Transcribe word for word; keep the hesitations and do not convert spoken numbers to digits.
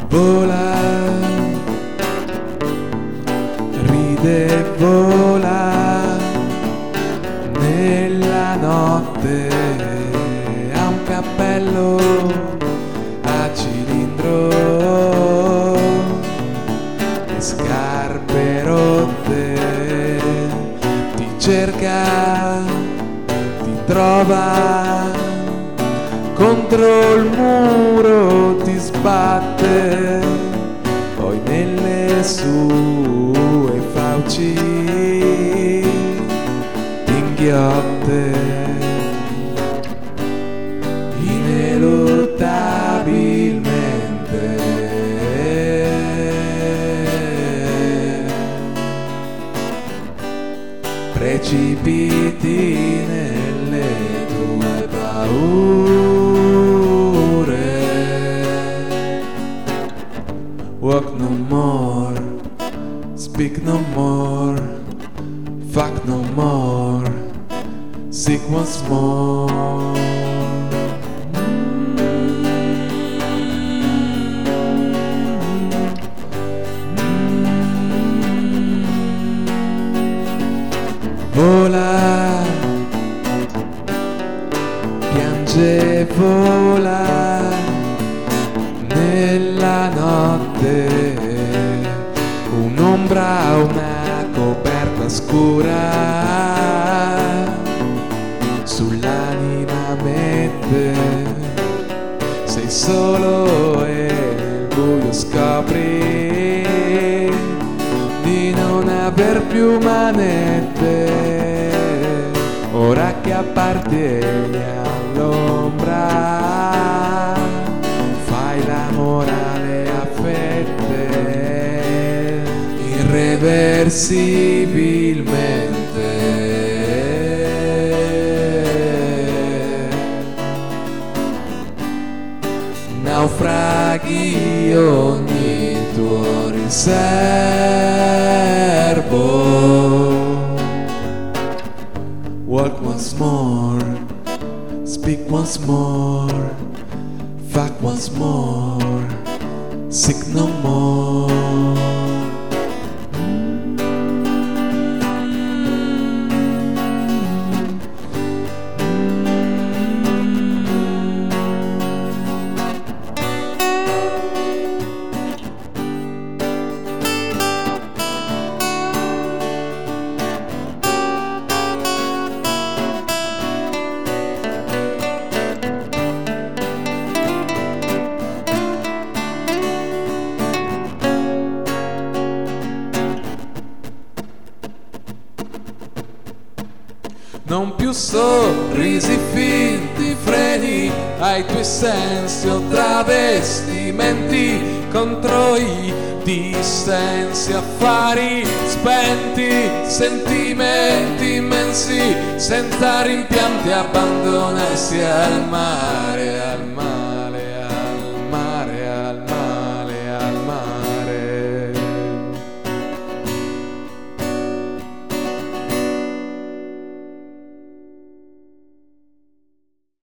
vola, ride e vola nella notte, ha un cappello a cilindro e scarpe rotte, ti cerca, ti trova, contro il muro ti sbatte, poi nelle sue fauci ti inghiotte, ineluttabilmente. Precipiti nelle tue paure. Walk no more, speak no more, fuck no more, seek once more. Vola, piange, vola nella notte, un'ombra, una coperta scura sull'anima mette, sei solo e nel buio scopri di non aver più manette, ora che appartieni all'ombra, fai la morale a fette, irreversibilmente. Naufraghi ogni tuo riservo. Walk once more, speak once more, fuck once more, seek no more. Non più sorrisi finti, freni ai tuoi sensi o travestimenti contro i dissensi, affari spenti, sentimenti immensi, senza rimpianti abbandonarsi al mare, al mare.